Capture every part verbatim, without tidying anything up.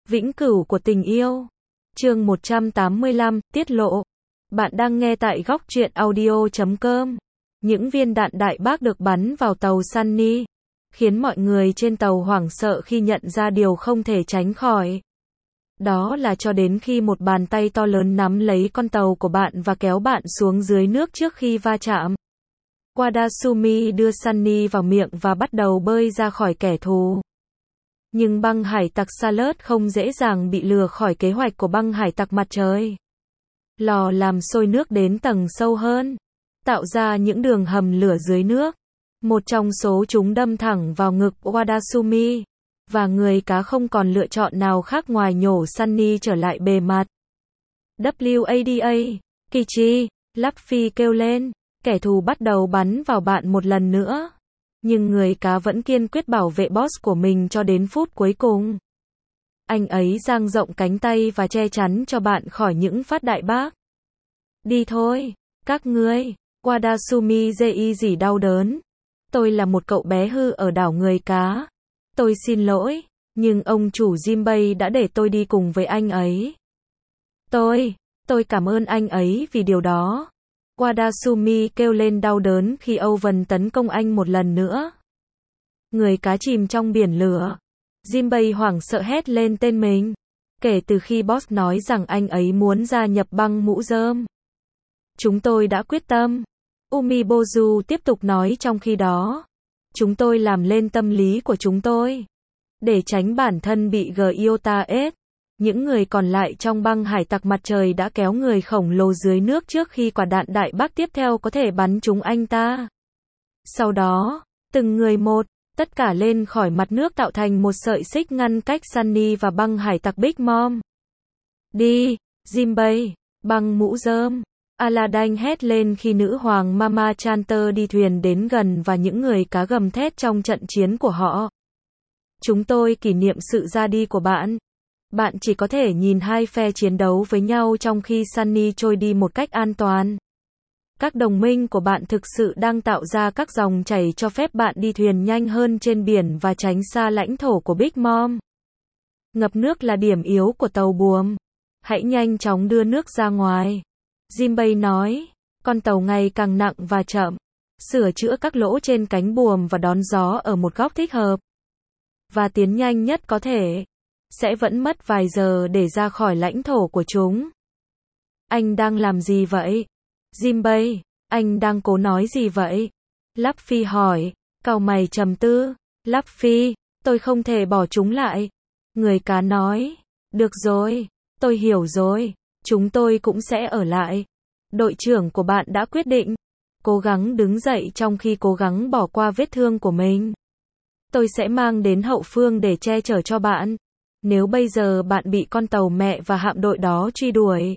Vĩnh cửu của tình yêu. Chương một trăm tám mươi lăm, tiết lộ. Bạn đang nghe tại góc truyện audio chấm com. Những viên đạn đại bác được bắn vào tàu Sunny, khiến mọi người trên tàu hoảng sợ khi nhận ra điều không thể tránh khỏi. Đó là cho đến khi một bàn tay to lớn nắm lấy con tàu của bạn và kéo bạn xuống dưới nước trước khi va chạm. Wadasumi đưa Sunny vào miệng và bắt đầu bơi ra khỏi kẻ thù. Nhưng băng hải tặc Salad không dễ dàng bị lừa khỏi kế hoạch của băng hải tặc mặt trời. Lò làm sôi nước đến tầng sâu hơn, tạo ra những đường hầm lửa dưới nước. Một trong số chúng đâm thẳng vào ngực Wadasumi, và người cá không còn lựa chọn nào khác ngoài nhổ Sunny trở lại bề mặt. vê a đê a, Kichi, Luffy kêu lên, kẻ thù bắt đầu bắn vào bạn một lần nữa. Nhưng người cá vẫn kiên quyết bảo vệ boss của mình cho đến phút cuối cùng. Anh ấy dang rộng cánh tay và che chắn cho bạn khỏi những phát đại bác. Đi thôi, các ngươi. Wadasumi dây dỉ đau đớn. Tôi là một cậu bé hư ở đảo người cá. Tôi xin lỗi, nhưng ông chủ Jinbei đã để tôi đi cùng với anh ấy. Tôi, tôi cảm ơn anh ấy vì điều đó. Wadasumi kêu lên đau đớn khi Owen tấn công anh một lần nữa. Người cá chìm trong biển lửa. Jinbei hoảng sợ hét lên tên mình. Kể từ khi boss nói rằng anh ấy muốn gia nhập băng mũ rơm, chúng tôi đã quyết tâm. Umibozu tiếp tục nói trong khi đó. Chúng tôi làm lên tâm lý của chúng tôi. Để tránh bản thân bị Gyota ết, những người còn lại trong băng hải tặc mặt trời đã kéo người khổng lồ dưới nước trước khi quả đạn đại bác tiếp theo có thể bắn trúng anh ta. Sau đó, từng người một, tất cả lên khỏi mặt nước tạo thành một sợi xích ngăn cách Sunny và băng hải tặc Big Mom. Đi, Jinbei, băng mũ rơm. Aladdin hét lên khi nữ hoàng Mama Chanter đi thuyền đến gần và những người cá gầm thét trong trận chiến của họ. Chúng tôi kỷ niệm sự ra đi của bạn. Bạn chỉ có thể nhìn hai phe chiến đấu với nhau trong khi Sunny trôi đi một cách an toàn. Các đồng minh của bạn thực sự đang tạo ra các dòng chảy cho phép bạn đi thuyền nhanh hơn trên biển và tránh xa lãnh thổ của Big Mom. Ngập nước là điểm yếu của tàu buồm. Hãy nhanh chóng đưa nước ra ngoài. Jinbei nói, con tàu ngày càng nặng và chậm. Sửa chữa các lỗ trên cánh buồm và đón gió ở một góc thích hợp. Và tiến nhanh nhất có thể. Sẽ vẫn mất vài giờ để ra khỏi lãnh thổ của chúng. Anh đang làm gì vậy? Jinbei, anh đang cố nói gì vậy? Luffy hỏi, cau mày trầm tư. Luffy, tôi không thể bỏ chúng lại. Người cá nói, được rồi, tôi hiểu rồi. Chúng tôi cũng sẽ ở lại. Đội trưởng của bạn đã quyết định. Cố gắng đứng dậy trong khi cố gắng bỏ qua vết thương của mình. Tôi sẽ mang đến hậu phương để che chở cho bạn. Nếu bây giờ bạn bị con tàu mẹ và hạm đội đó truy đuổi,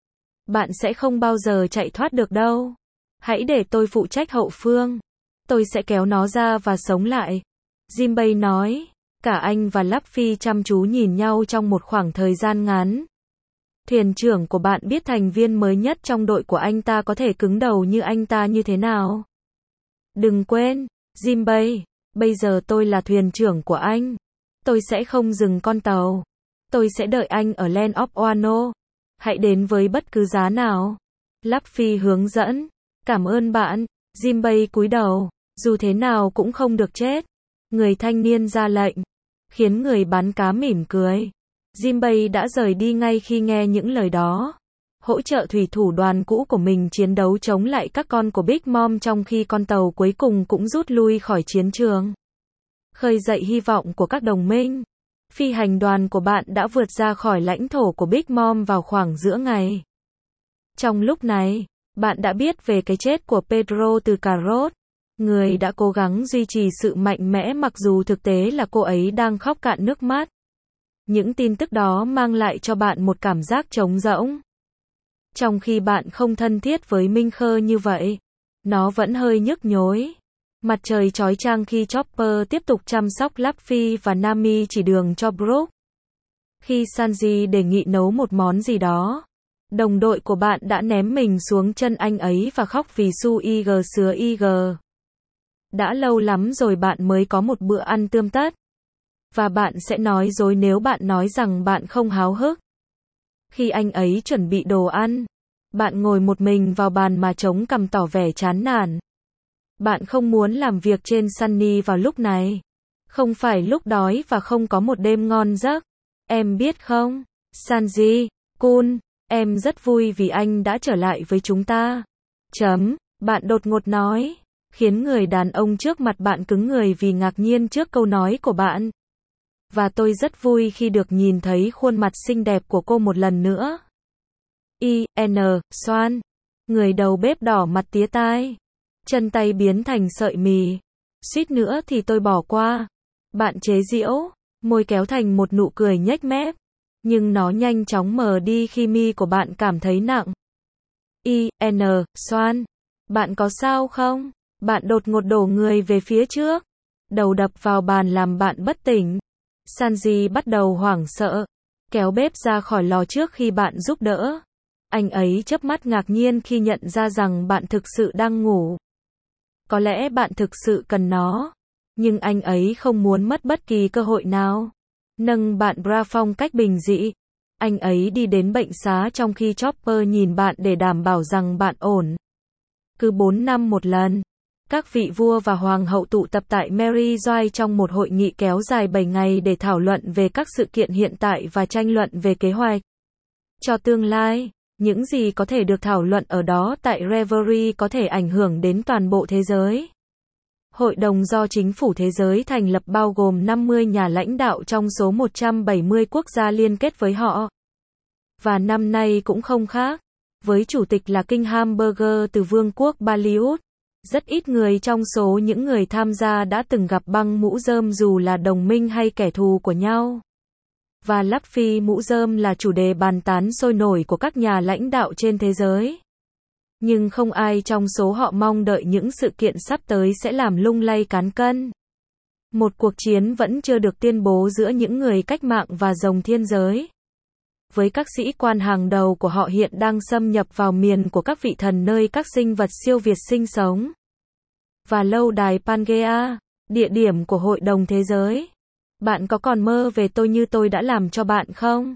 bạn sẽ không bao giờ chạy thoát được đâu. Hãy để tôi phụ trách hậu phương. Tôi sẽ kéo nó ra và sống lại. Jinbei nói. Cả anh và Luffy chăm chú nhìn nhau trong một khoảng thời gian ngắn. Thuyền trưởng của bạn biết thành viên mới nhất trong đội của anh ta có thể cứng đầu như anh ta như thế nào. Đừng quên, Jinbei, bây giờ tôi là thuyền trưởng của anh. Tôi sẽ không dừng con tàu. Tôi sẽ đợi anh ở Land of Wano. Hãy đến với bất cứ giá nào. Luffy hướng dẫn. Cảm ơn bạn. Jinbei cúi đầu. Dù thế nào cũng không được chết. Người thanh niên ra lệnh, khiến người bán cá mỉm cười. Jinbei đã rời đi ngay khi nghe những lời đó. Hỗ trợ thủy thủ đoàn cũ của mình chiến đấu chống lại các con của Big Mom trong khi con tàu cuối cùng cũng rút lui khỏi chiến trường. Khơi dậy hy vọng của các đồng minh. Phi hành đoàn của bạn đã vượt ra khỏi lãnh thổ của Big Mom vào khoảng giữa ngày. Trong lúc này, bạn đã biết về cái chết của Pedro từ cà rốt. Người đã cố gắng duy trì sự mạnh mẽ mặc dù thực tế là cô ấy đang khóc cạn nước mắt. Những tin tức đó mang lại cho bạn một cảm giác trống rỗng. Trong khi bạn không thân thiết với Minh Khơ như vậy, nó vẫn hơi nhức nhối. Mặt trời chói chang khi Chopper tiếp tục chăm sóc Luffy và Nami chỉ đường cho Brook. Khi Sanji đề nghị nấu một món gì đó, đồng đội của bạn đã ném mình xuống chân anh ấy và khóc vì su ig sứa ig. Đã lâu lắm rồi bạn mới có một bữa ăn tươm tất. Và bạn sẽ nói dối nếu bạn nói rằng bạn không háo hức. Khi anh ấy chuẩn bị đồ ăn, bạn ngồi một mình vào bàn mà chống cằm tỏ vẻ chán nản. Bạn không muốn làm việc trên Sunny vào lúc này. Không phải lúc đói và không có một đêm ngon giấc. Em biết không, Sanji, Kun, em rất vui vì anh đã trở lại với chúng ta. Chấm, bạn đột ngột nói, khiến người đàn ông trước mặt bạn cứng người vì ngạc nhiên trước câu nói của bạn. Và tôi rất vui khi được nhìn thấy khuôn mặt xinh đẹp của cô một lần nữa. I N Xoan, người đầu bếp đỏ mặt tía tai. Chân tay biến thành sợi mì. Suýt nữa thì tôi bỏ qua. Bạn chế giễu, môi kéo thành một nụ cười nhếch mép. Nhưng nó nhanh chóng mờ đi khi mi của bạn cảm thấy nặng. I N Xoan, bạn có sao không? Bạn đột ngột đổ người về phía trước. Đầu đập vào bàn làm bạn bất tỉnh. Sanji bắt đầu hoảng sợ. Kéo bếp ra khỏi lò trước khi bạn giúp đỡ. Anh ấy chớp mắt ngạc nhiên khi nhận ra rằng bạn thực sự đang ngủ. Có lẽ bạn thực sự cần nó. Nhưng anh ấy không muốn mất bất kỳ cơ hội nào. Nâng bạn ra phong cách bình dị. Anh ấy đi đến bệnh xá trong khi Chopper nhìn bạn để đảm bảo rằng bạn ổn. Cứ bốn năm một lần, các vị vua và hoàng hậu tụ tập tại Mary Joy trong một hội nghị kéo dài bảy ngày để thảo luận về các sự kiện hiện tại và tranh luận về kế hoạch cho tương lai. Những gì có thể được thảo luận ở đó tại Reverie có thể ảnh hưởng đến toàn bộ thế giới. Hội đồng do chính phủ thế giới thành lập bao gồm năm mươi nhà lãnh đạo trong số một trăm bảy mươi quốc gia liên kết với họ. Và năm nay cũng không khác. Với chủ tịch là King Hamburger từ Vương quốc Bollywood. Rất ít người trong số những người tham gia đã từng gặp băng mũ rơm dù là đồng minh hay kẻ thù của nhau. Và lắp phi mũ rơm là chủ đề bàn tán sôi nổi của các nhà lãnh đạo trên thế giới. Nhưng không ai trong số họ mong đợi những sự kiện sắp tới sẽ làm lung lay cán cân. Một cuộc chiến vẫn chưa được tuyên bố giữa những người cách mạng và rồng thiên giới. Với các sĩ quan hàng đầu của họ hiện đang xâm nhập vào miền của các vị thần nơi các sinh vật siêu việt sinh sống. Và lâu đài Pangea, địa điểm của Hội đồng Thế giới. Bạn có còn mơ về tôi như tôi đã làm cho bạn không?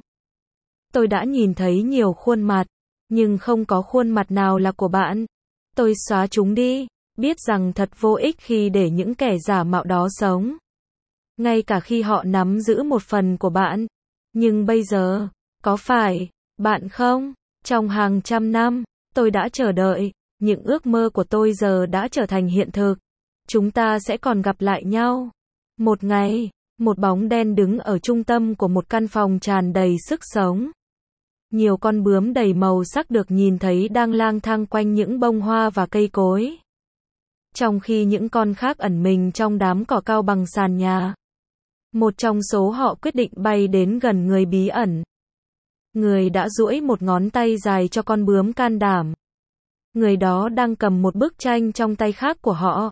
Tôi đã nhìn thấy nhiều khuôn mặt, nhưng không có khuôn mặt nào là của bạn. Tôi xóa chúng đi, biết rằng thật vô ích khi để những kẻ giả mạo đó sống. Ngay cả khi họ nắm giữ một phần của bạn. Nhưng bây giờ, có phải, bạn không? Trong hàng trăm năm, tôi đã chờ đợi, những ước mơ của tôi giờ đã trở thành hiện thực. Chúng ta sẽ còn gặp lại nhau. Một ngày, một bóng đen đứng ở trung tâm của một căn phòng tràn đầy sức sống. Nhiều con bướm đầy màu sắc được nhìn thấy đang lang thang quanh những bông hoa và cây cối. Trong khi những con khác ẩn mình trong đám cỏ cao bằng sàn nhà. Một trong số họ quyết định bay đến gần người bí ẩn. Người đã duỗi một ngón tay dài cho con bướm can đảm. Người đó đang cầm một bức tranh trong tay khác của họ.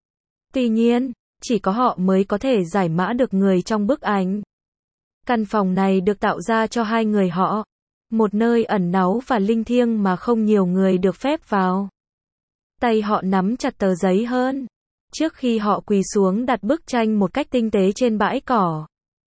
Tuy nhiên, chỉ có họ mới có thể giải mã được người trong bức ảnh. Căn phòng này được tạo ra cho hai người họ. Một nơi ẩn náu và linh thiêng mà không nhiều người được phép vào. Tay họ nắm chặt tờ giấy hơn. Trước khi họ quỳ xuống đặt bức tranh một cách tinh tế trên bãi cỏ.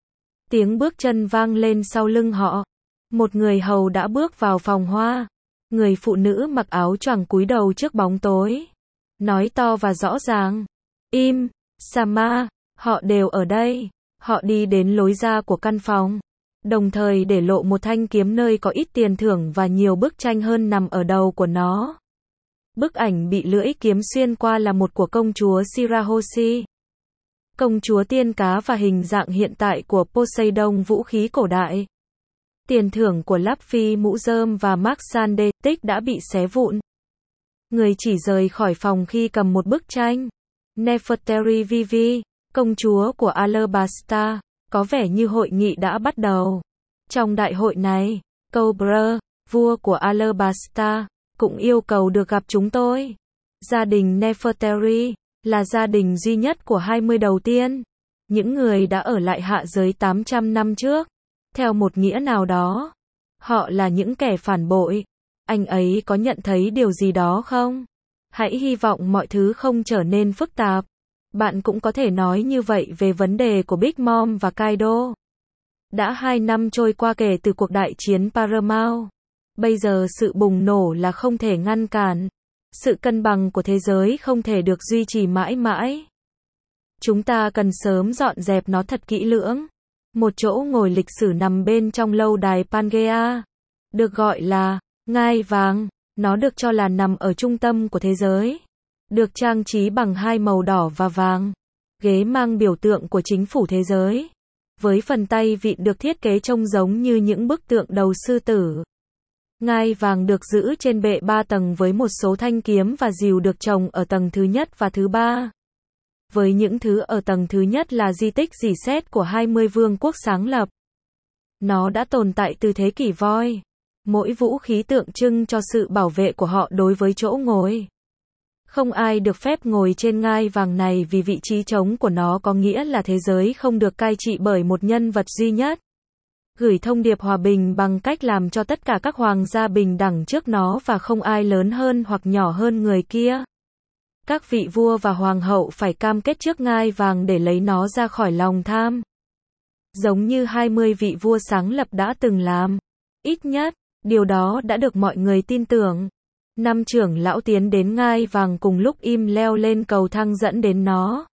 Tiếng bước chân vang lên sau lưng họ. Một người hầu đã bước vào phòng hoa. Người phụ nữ mặc áo choàng cúi đầu trước bóng tối. Nói to và rõ ràng. Im, Sama, họ đều ở đây. Họ đi đến lối ra của căn phòng. Đồng thời để lộ một thanh kiếm nơi có ít tiền thưởng và nhiều bức tranh hơn nằm ở đầu của nó. Bức ảnh bị lưỡi kiếm xuyên qua là một của công chúa Shirahoshi. Công chúa tiên cá và hình dạng hiện tại của Poseidon vũ khí cổ đại. Tiền thưởng của Luffy mũ rơm và Mark Sande tích đã bị xé vụn. Người chỉ rời khỏi phòng khi cầm một bức tranh. Nefertari Vivi, công chúa của Alabasta, có vẻ như hội nghị đã bắt đầu. Trong đại hội này, Cobra, vua của Alabasta, cũng yêu cầu được gặp chúng tôi. Gia đình Nefertari là gia đình duy nhất của hai mươi đầu tiên. Những người đã ở lại hạ giới tám trăm năm trước. Theo một nghĩa nào đó, họ là những kẻ phản bội. Anh ấy có nhận thấy điều gì đó không? Hãy hy vọng mọi thứ không trở nên phức tạp. Bạn cũng có thể nói như vậy về vấn đề của Big Mom và Kaido. Đã hai năm trôi qua kể từ cuộc đại chiến Paramount. Bây giờ sự bùng nổ là không thể ngăn cản. Sự cân bằng của thế giới không thể được duy trì mãi mãi. Chúng ta cần sớm dọn dẹp nó thật kỹ lưỡng. Một chỗ ngồi lịch sử nằm bên trong lâu đài Pangea, được gọi là ngai vàng. Nó được cho là nằm ở trung tâm của thế giới. Được trang trí bằng hai màu đỏ và vàng. Ghế mang biểu tượng của chính phủ thế giới. Với phần tay vịn được thiết kế trông giống như những bức tượng đầu sư tử. Ngai vàng được giữ trên bệ ba tầng với một số thanh kiếm và rìu được trồng ở tầng thứ nhất và thứ ba. Với những thứ ở tầng thứ nhất là di tích rỉ sét của hai mươi vương quốc sáng lập. Nó đã tồn tại từ thế kỷ voi. Mỗi vũ khí tượng trưng cho sự bảo vệ của họ đối với chỗ ngồi. Không ai được phép ngồi trên ngai vàng này vì vị trí trống của nó có nghĩa là thế giới không được cai trị bởi một nhân vật duy nhất. Gửi thông điệp hòa bình bằng cách làm cho tất cả các hoàng gia bình đẳng trước nó và không ai lớn hơn hoặc nhỏ hơn người kia. Các vị vua và hoàng hậu phải cam kết trước ngai vàng để lấy nó ra khỏi lòng tham. Giống như hai mươi vị vua sáng lập đã từng làm. Ít nhất, điều đó đã được mọi người tin tưởng. Năm trưởng lão tiến đến ngai vàng cùng lúc im leo lên cầu thang dẫn đến nó.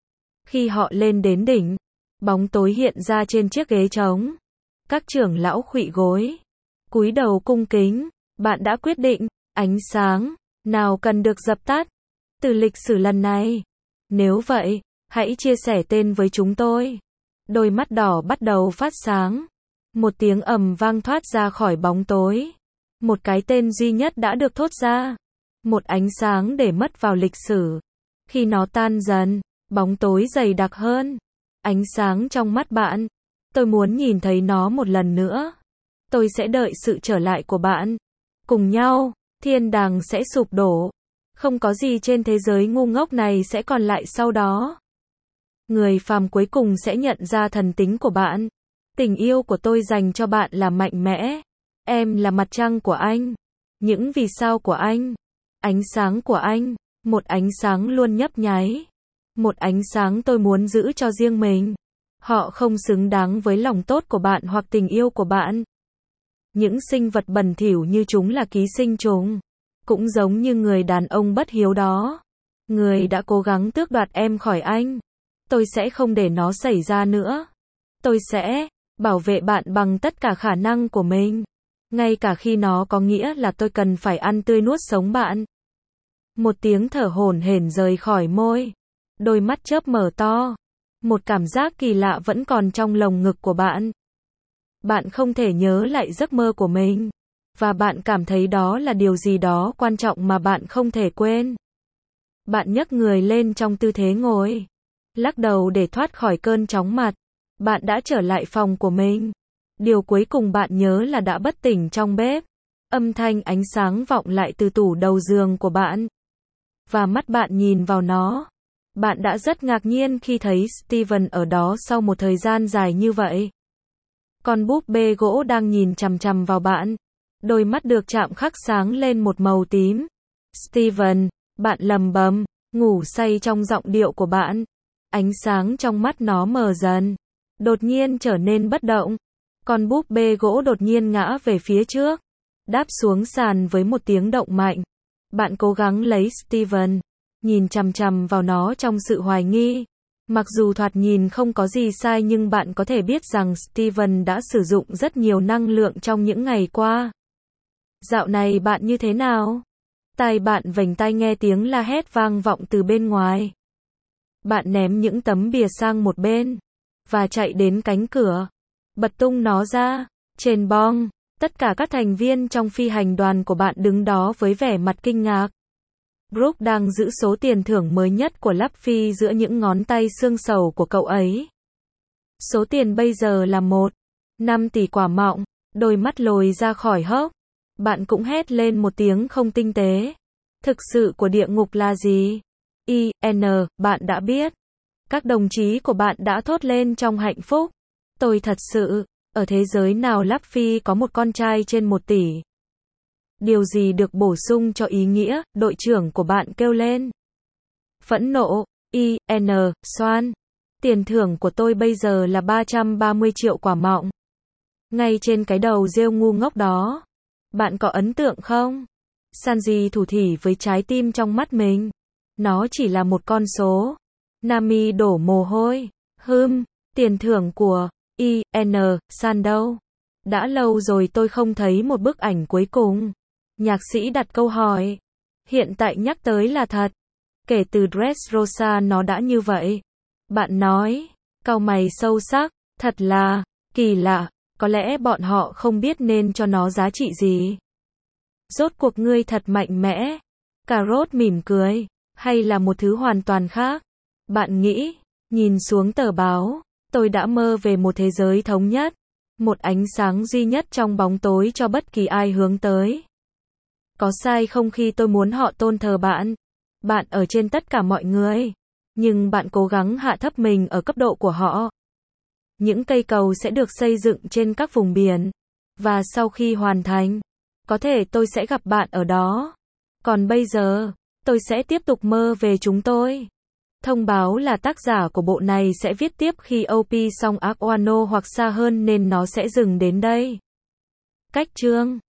Khi họ lên đến đỉnh, bóng tối hiện ra trên chiếc ghế trống. Các trưởng lão khuỵu gối, cúi đầu cung kính. Bạn đã quyết định, ánh sáng nào cần được dập tắt từ lịch sử lần này. Nếu vậy, hãy chia sẻ tên với chúng tôi. Đôi mắt đỏ bắt đầu phát sáng. Một tiếng ầm vang thoát ra khỏi bóng tối. Một cái tên duy nhất đã được thốt ra. Một ánh sáng để mất vào lịch sử. Khi nó tan dần, bóng tối dày đặc hơn. Ánh sáng trong mắt bạn. Tôi muốn nhìn thấy nó một lần nữa. Tôi sẽ đợi sự trở lại của bạn. Cùng nhau, thiên đàng sẽ sụp đổ. Không có gì trên thế giới ngu ngốc này sẽ còn lại sau đó. Người phàm cuối cùng sẽ nhận ra thần tính của bạn. Tình yêu của tôi dành cho bạn là mạnh mẽ. Em là mặt trăng của anh. Những vì sao của anh. Ánh sáng của anh. Một ánh sáng luôn nhấp nháy. Một ánh sáng tôi muốn giữ cho riêng mình. Họ không xứng đáng với lòng tốt của bạn hoặc tình yêu của bạn. Những sinh vật bẩn thỉu như chúng là ký sinh trùng. Cũng giống như người đàn ông bất hiếu đó. Người đã cố gắng tước đoạt em khỏi anh. Tôi sẽ không để nó xảy ra nữa. Tôi sẽ bảo vệ bạn bằng tất cả khả năng của mình. Ngay cả khi nó có nghĩa là tôi cần phải ăn tươi nuốt sống bạn. Một tiếng thở hổn hển rời khỏi môi. Đôi mắt chớp mở to. Một cảm giác kỳ lạ vẫn còn trong lồng ngực của bạn. Bạn không thể nhớ lại giấc mơ của mình. Và bạn cảm thấy đó là điều gì đó quan trọng mà bạn không thể quên. Bạn nhấc người lên trong tư thế ngồi. Lắc đầu để thoát khỏi cơn chóng mặt. Bạn đã trở lại phòng của mình. Điều cuối cùng bạn nhớ là đã bất tỉnh trong bếp. Âm thanh ánh sáng vọng lại từ tủ đầu giường của bạn. Và mắt bạn nhìn vào nó. Bạn đã rất ngạc nhiên khi thấy Steven ở đó sau một thời gian dài như vậy. Con búp bê gỗ đang nhìn chằm chằm vào bạn. Đôi mắt được chạm khắc sáng lên một màu tím. Steven, bạn lầm bầm, ngủ say trong giọng điệu của bạn. Ánh sáng trong mắt nó mờ dần. Đột nhiên trở nên bất động. Con búp bê gỗ đột nhiên ngã về phía trước. Đáp xuống sàn với một tiếng động mạnh. Bạn cố gắng lấy Steven. Nhìn chằm chằm vào nó trong sự hoài nghi. Mặc dù thoạt nhìn không có gì sai nhưng bạn có thể biết rằng Steven đã sử dụng rất nhiều năng lượng trong những ngày qua. Dạo này bạn như thế nào? Tai bạn vểnh tai nghe tiếng la hét vang vọng từ bên ngoài. Bạn ném những tấm bìa sang một bên. Và chạy đến cánh cửa. Bật tung nó ra. Trên bong, tất cả các thành viên trong phi hành đoàn của bạn đứng đó với vẻ mặt kinh ngạc. Brooke đang giữ số tiền thưởng mới nhất của Luffy giữa những ngón tay xương sầu của cậu ấy. Số tiền bây giờ là một phẩy năm tỷ quả mọng. Đôi mắt lồi ra khỏi hốc. Bạn cũng hét lên một tiếng không tinh tế. Thực sự của địa ngục là gì? I N, bạn đã biết. Các đồng chí của bạn đã thốt lên trong hạnh phúc. Tôi thật sự, ở thế giới nào Luffy có một con trai trên một tỷ. Điều gì được bổ sung cho ý nghĩa, đội trưởng của bạn kêu lên. Phẫn nộ, I N Soan. Tiền thưởng của tôi bây giờ là ba trăm ba mươi triệu quả mọng. Ngay trên cái đầu rêu ngu ngốc đó. Bạn có ấn tượng không? Sanji thủ thỉ với trái tim trong mắt mình. Nó chỉ là một con số. Nami đổ mồ hôi. Hừm, tiền thưởng của I N San đâu? Đã lâu rồi tôi không thấy một bức ảnh cuối cùng. Nhạc sĩ đặt câu hỏi. Hiện tại nhắc tới là thật. Kể từ Dressrosa nó đã như vậy. Bạn nói, cau mày sâu sắc, thật là kỳ lạ, có lẽ bọn họ không biết nên cho nó giá trị gì. Rốt cuộc ngươi thật mạnh mẽ. Cà rốt mỉm cười, hay là một thứ hoàn toàn khác? Bạn nghĩ, nhìn xuống tờ báo, tôi đã mơ về một thế giới thống nhất, một ánh sáng duy nhất trong bóng tối cho bất kỳ ai hướng tới. Có sai không khi tôi muốn họ tôn thờ bạn? Bạn ở trên tất cả mọi người, nhưng bạn cố gắng hạ thấp mình ở cấp độ của họ. Những cây cầu sẽ được xây dựng trên các vùng biển, và sau khi hoàn thành, có thể tôi sẽ gặp bạn ở đó. Còn bây giờ, tôi sẽ tiếp tục mơ về chúng tôi. Thông báo là tác giả của bộ này sẽ viết tiếp khi O P xong Arc Wano hoặc xa hơn nên nó sẽ dừng đến đây. Cách chương